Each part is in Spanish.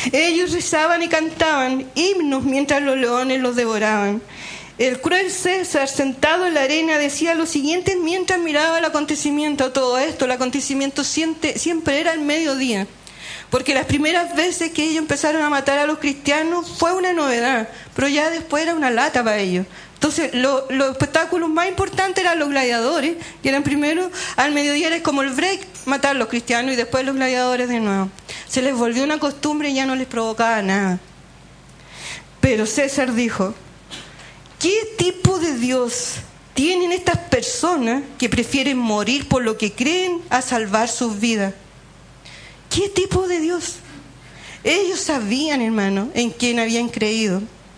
Ellos rezaban y cantaban himnos mientras los leones los devoraban. El cruel César, sentado en la arena, decía lo siguiente mientras miraba el acontecimiento. Todo esto, el acontecimiento siempre era al mediodía, porque las primeras veces que ellos empezaron a matar a los cristianos fue una novedad, pero ya después era una lata para ellos. Entonces los espectáculos más importantes eran los gladiadores, que eran primero al mediodía, era como el break, matar a los cristianos, y después los gladiadores de nuevo. Se les volvió una costumbre y ya no les provocaba nada. Pero César dijo: ¿qué tipo de Dios tienen estas personas que prefieren morir por lo que creen a salvar sus vidas? ¿Qué tipo de Dios? Ellos sabían, hermano, en quién habían creído.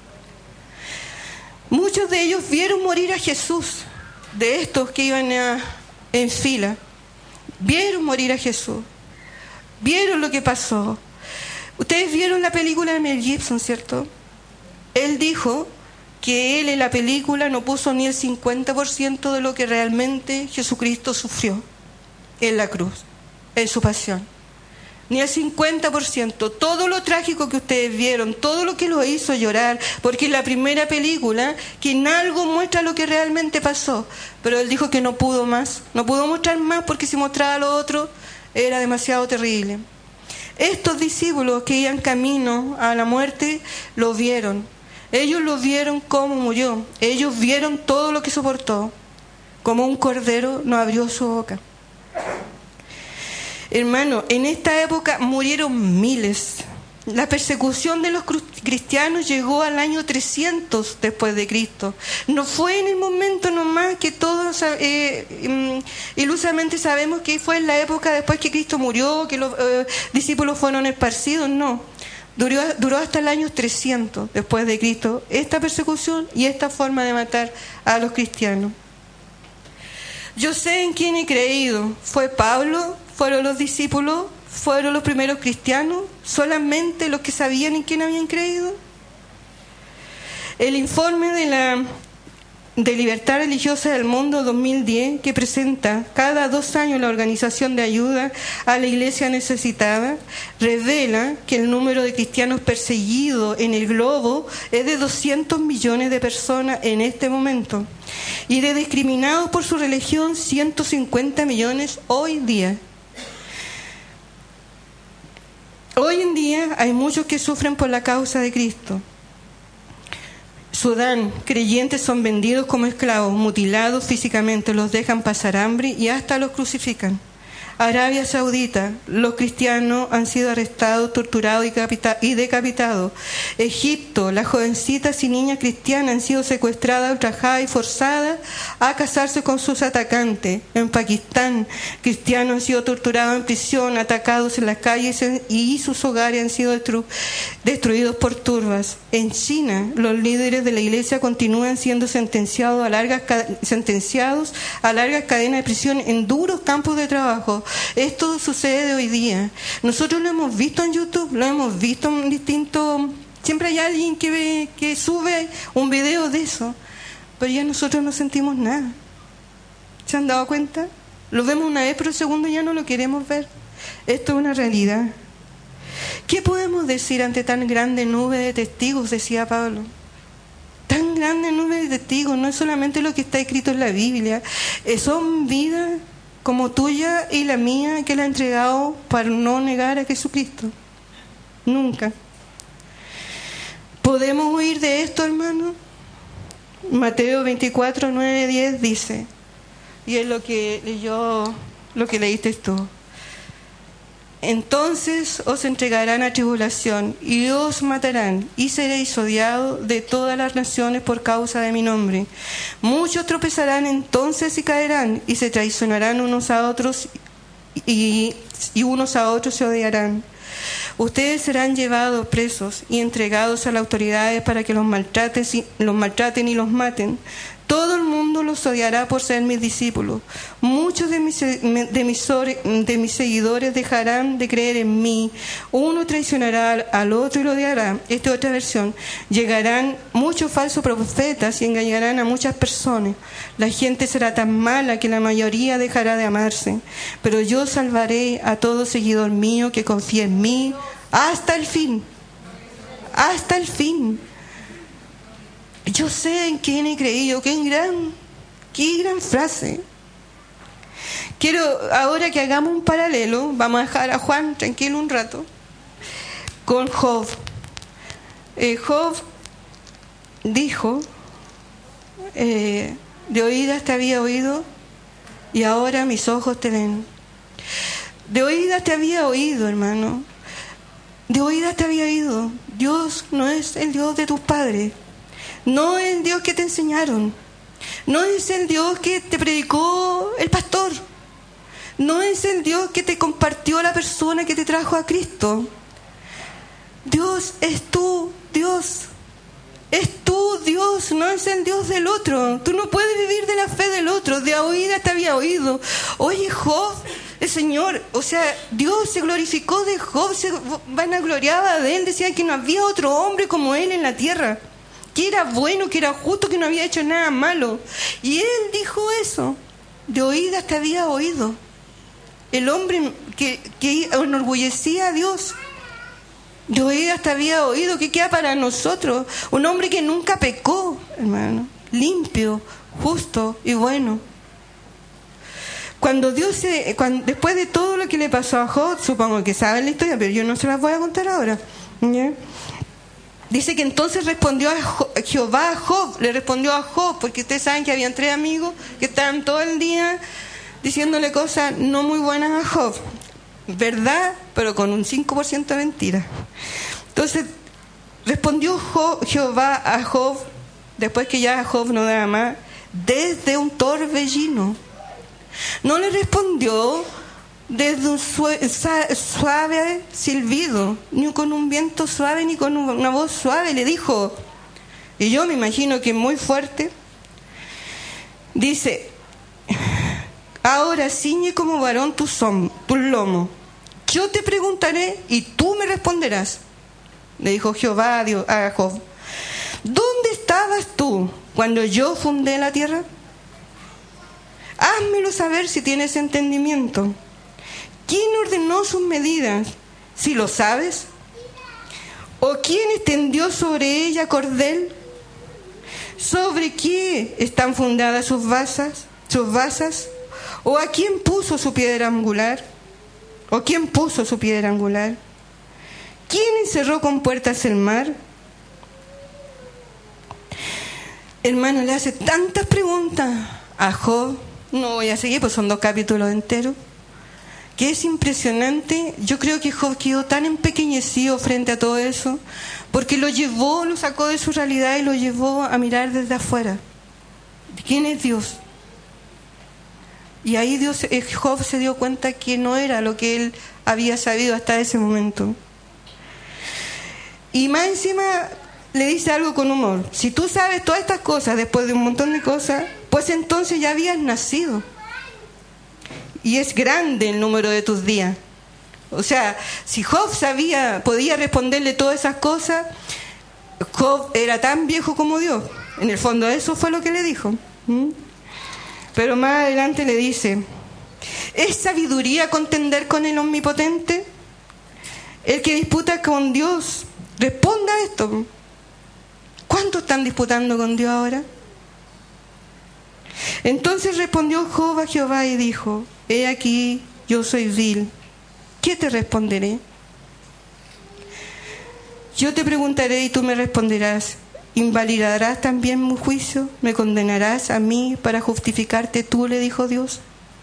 Muchos de ellos vieron morir a Jesús, de estos que iban en fila. Vieron morir a Jesús. Vieron lo que pasó. Ustedes vieron la película de Mel Gibson, ¿cierto? Él dijo que él en la película no puso ni el 50% de lo que realmente Jesucristo sufrió en la cruz, en su pasión. Ni el 50%. Todo lo trágico que ustedes vieron, todo lo que lo hizo llorar, porque en la primera película que en algo muestra lo que realmente pasó, pero él dijo que no pudo más, no pudo mostrar más, porque si mostraba lo otro era demasiado terrible. Estos discípulos que iban camino a la muerte lo vieron. Ellos lo vieron cómo murió. Ellos vieron todo lo que soportó. Como un cordero no abrió su boca. Hermano, en esta época murieron miles. La persecución de los cristianos llegó al año 300 después de Cristo. No fue en el momento nomás que todos ilusamente sabemos que fue en la época después que Cristo murió, que los discípulos fueron esparcidos. No, duró hasta el año 300 después de Cristo esta persecución y esta forma de matar a los cristianos. Yo sé en quién he creído. ¿Fue Pablo? ¿Fueron los discípulos? ¿Fueron los primeros cristianos? ¿Solamente los que sabían en quién habían creído? El informe de Libertad Religiosa del Mundo 2010, que presenta cada 2 años la Organización de Ayuda a la Iglesia Necesitada, revela que el número de cristianos perseguidos en el globo es de 200 millones de personas en este momento, y de discriminados por su religión 150 millones hoy día. Hoy en día hay muchos que sufren por la causa de Cristo. Sudán, creyentes son vendidos como esclavos, mutilados físicamente, los dejan pasar hambre y hasta los crucifican. Arabia Saudita, los cristianos han sido arrestados, torturados y decapitados. Egipto, las jovencitas y niñas cristianas han sido secuestradas, ultrajadas y forzadas a casarse con sus atacantes. En Pakistán, cristianos han sido torturados en prisión, atacados en las calles y sus hogares han sido destruidos por turbas. En China, los líderes de la iglesia continúan siendo sentenciados a largas cadenas de prisión en duros campos de trabajo. Esto sucede hoy día. Nosotros lo hemos visto en YouTube, lo hemos visto en distintos... Siempre hay alguien que sube un video de eso, pero ya nosotros no sentimos nada. ¿Se han dado cuenta? Lo vemos una vez, pero el segundo ya no lo queremos ver. Esto es una realidad. ¿Qué podemos decir ante tan grande nube de testigos? Decía Pablo. Tan grande nube de testigos, no es solamente lo que está escrito en la Biblia, son vidas como tuya y la mía, que la ha entregado para no negar a Jesucristo. Nunca. ¿Podemos huir de esto, hermano? Mateo 24, 9, 10 dice, y es lo que leíste tú. Entonces os entregarán a tribulación y os matarán, y seréis odiados de todas las naciones por causa de mi nombre. Muchos tropezarán entonces y caerán, y se traicionarán unos a otros, y unos a otros se odiarán. Ustedes serán llevados presos y entregados a las autoridades para que los maltraten y los maten. Todo el mundo los odiará por ser mis discípulos. Muchos de mis seguidores dejarán de creer en mí. Uno traicionará al otro y lo odiará. Esta es otra versión. Llegarán muchos falsos profetas y engañarán a muchas personas. La gente será tan mala que la mayoría dejará de amarse. Pero yo salvaré a todo seguidor mío que confíe en mí hasta el fin. Hasta el fin. Yo sé en quién he creído. Qué gran frase. Quiero ahora que hagamos un paralelo. Vamos a dejar a Juan tranquilo un rato con Job. Job dijo, de oídas te había oído y ahora mis ojos te ven. De oídas te había oído, hermano. De oídas te había oído. Dios no es el Dios de tus padres. No es el Dios que te enseñaron. No es el Dios que te predicó el pastor. No es el Dios que te compartió la persona que te trajo a Cristo. Dios es tu Dios. Es tu Dios, no es el Dios del otro. Tú no puedes vivir de la fe del otro. De oídas te había oído. Oye, Job, el Señor, o sea, Dios se glorificó de Job, se vanagloriaba de él, decía que no había otro hombre como él en la tierra, que era bueno, que era justo, que no había hecho nada malo. Y él dijo eso. De oídas te había oído. El hombre que enorgullecía a Dios. De oídas te había oído. ¿Qué queda para nosotros? Un hombre que nunca pecó, hermano. Limpio, justo y bueno. Después de todo lo que le pasó a Job, supongo que saben la historia, pero yo no se las voy a contar ahora. ¿Ya? Dice que entonces respondió Jehová a Job. Le respondió a Job, porque ustedes saben que habían 3 amigos que estaban todo el día diciéndole cosas no muy buenas a Job. Verdad, pero con un 5% de mentira. Entonces respondió Jehová a Job, después que ya Job no daba más, desde un torbellino. No le respondió desde un suave silbido, ni con un viento suave, ni con una voz suave. Le dijo, y yo me imagino que muy fuerte, dice: ahora ciñe como varón tus lomos. Yo te preguntaré y tú me responderás. Le dijo Jehová a Job: ¿dónde estabas tú cuando yo fundé la tierra? Házmelo saber si tienes entendimiento. ¿Quién ordenó sus medidas, si lo sabes? ¿O quién extendió sobre ella cordel? ¿Sobre qué están fundadas sus basas? ¿O a quién puso su piedra angular? ¿O quién puso su piedra angular? ¿Quién encerró con puertas el mar? Hermano, le hace tantas preguntas a Job. No voy a seguir, pues son 2 capítulos enteros. Que es impresionante. Yo creo que Job quedó tan empequeñecido frente a todo eso, porque lo sacó de su realidad y lo llevó a mirar desde afuera. ¿Quién es Dios? Y ahí Job se dio cuenta que no era lo que él había sabido hasta ese momento. Y más encima le dice algo con humor: si tú sabes todas estas cosas después de un montón de cosas, pues entonces ya habías nacido. Y es grande el número de tus días. O sea, si Job podía responderle todas esas cosas, Job era tan viejo como Dios. En el fondo eso fue lo que le dijo. Pero más adelante le dice: ¿es sabiduría contender con el Omnipotente? El que disputa con Dios, responda a esto. ¿Cuántos están disputando con Dios ahora? Entonces respondió Job a Jehová y dijo: he aquí, yo soy vil. ¿Qué te responderé? Yo te preguntaré y tú me responderás. ¿Invalidarás también mi juicio? ¿Me condenarás a mí para justificarte tú?, le dijo Dios.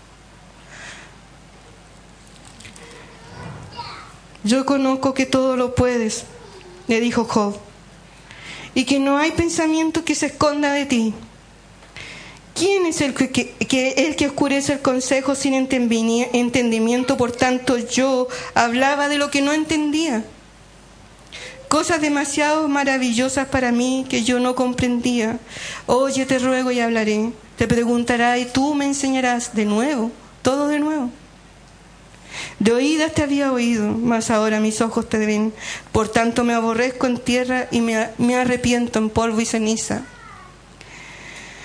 Yo conozco que todo lo puedes, le dijo Job, y que no hay pensamiento que se esconda de ti. ¿Quién es el que oscurece el consejo sin entendimiento? Por tanto, yo hablaba de lo que no entendía. Cosas demasiado maravillosas para mí que yo no comprendía. Oye, te ruego y hablaré. Te preguntará y tú me enseñarás de nuevo, todo de nuevo. De oídas te había oído, mas ahora mis ojos te ven. Por tanto me aborrezco en tierra y me arrepiento en polvo y ceniza.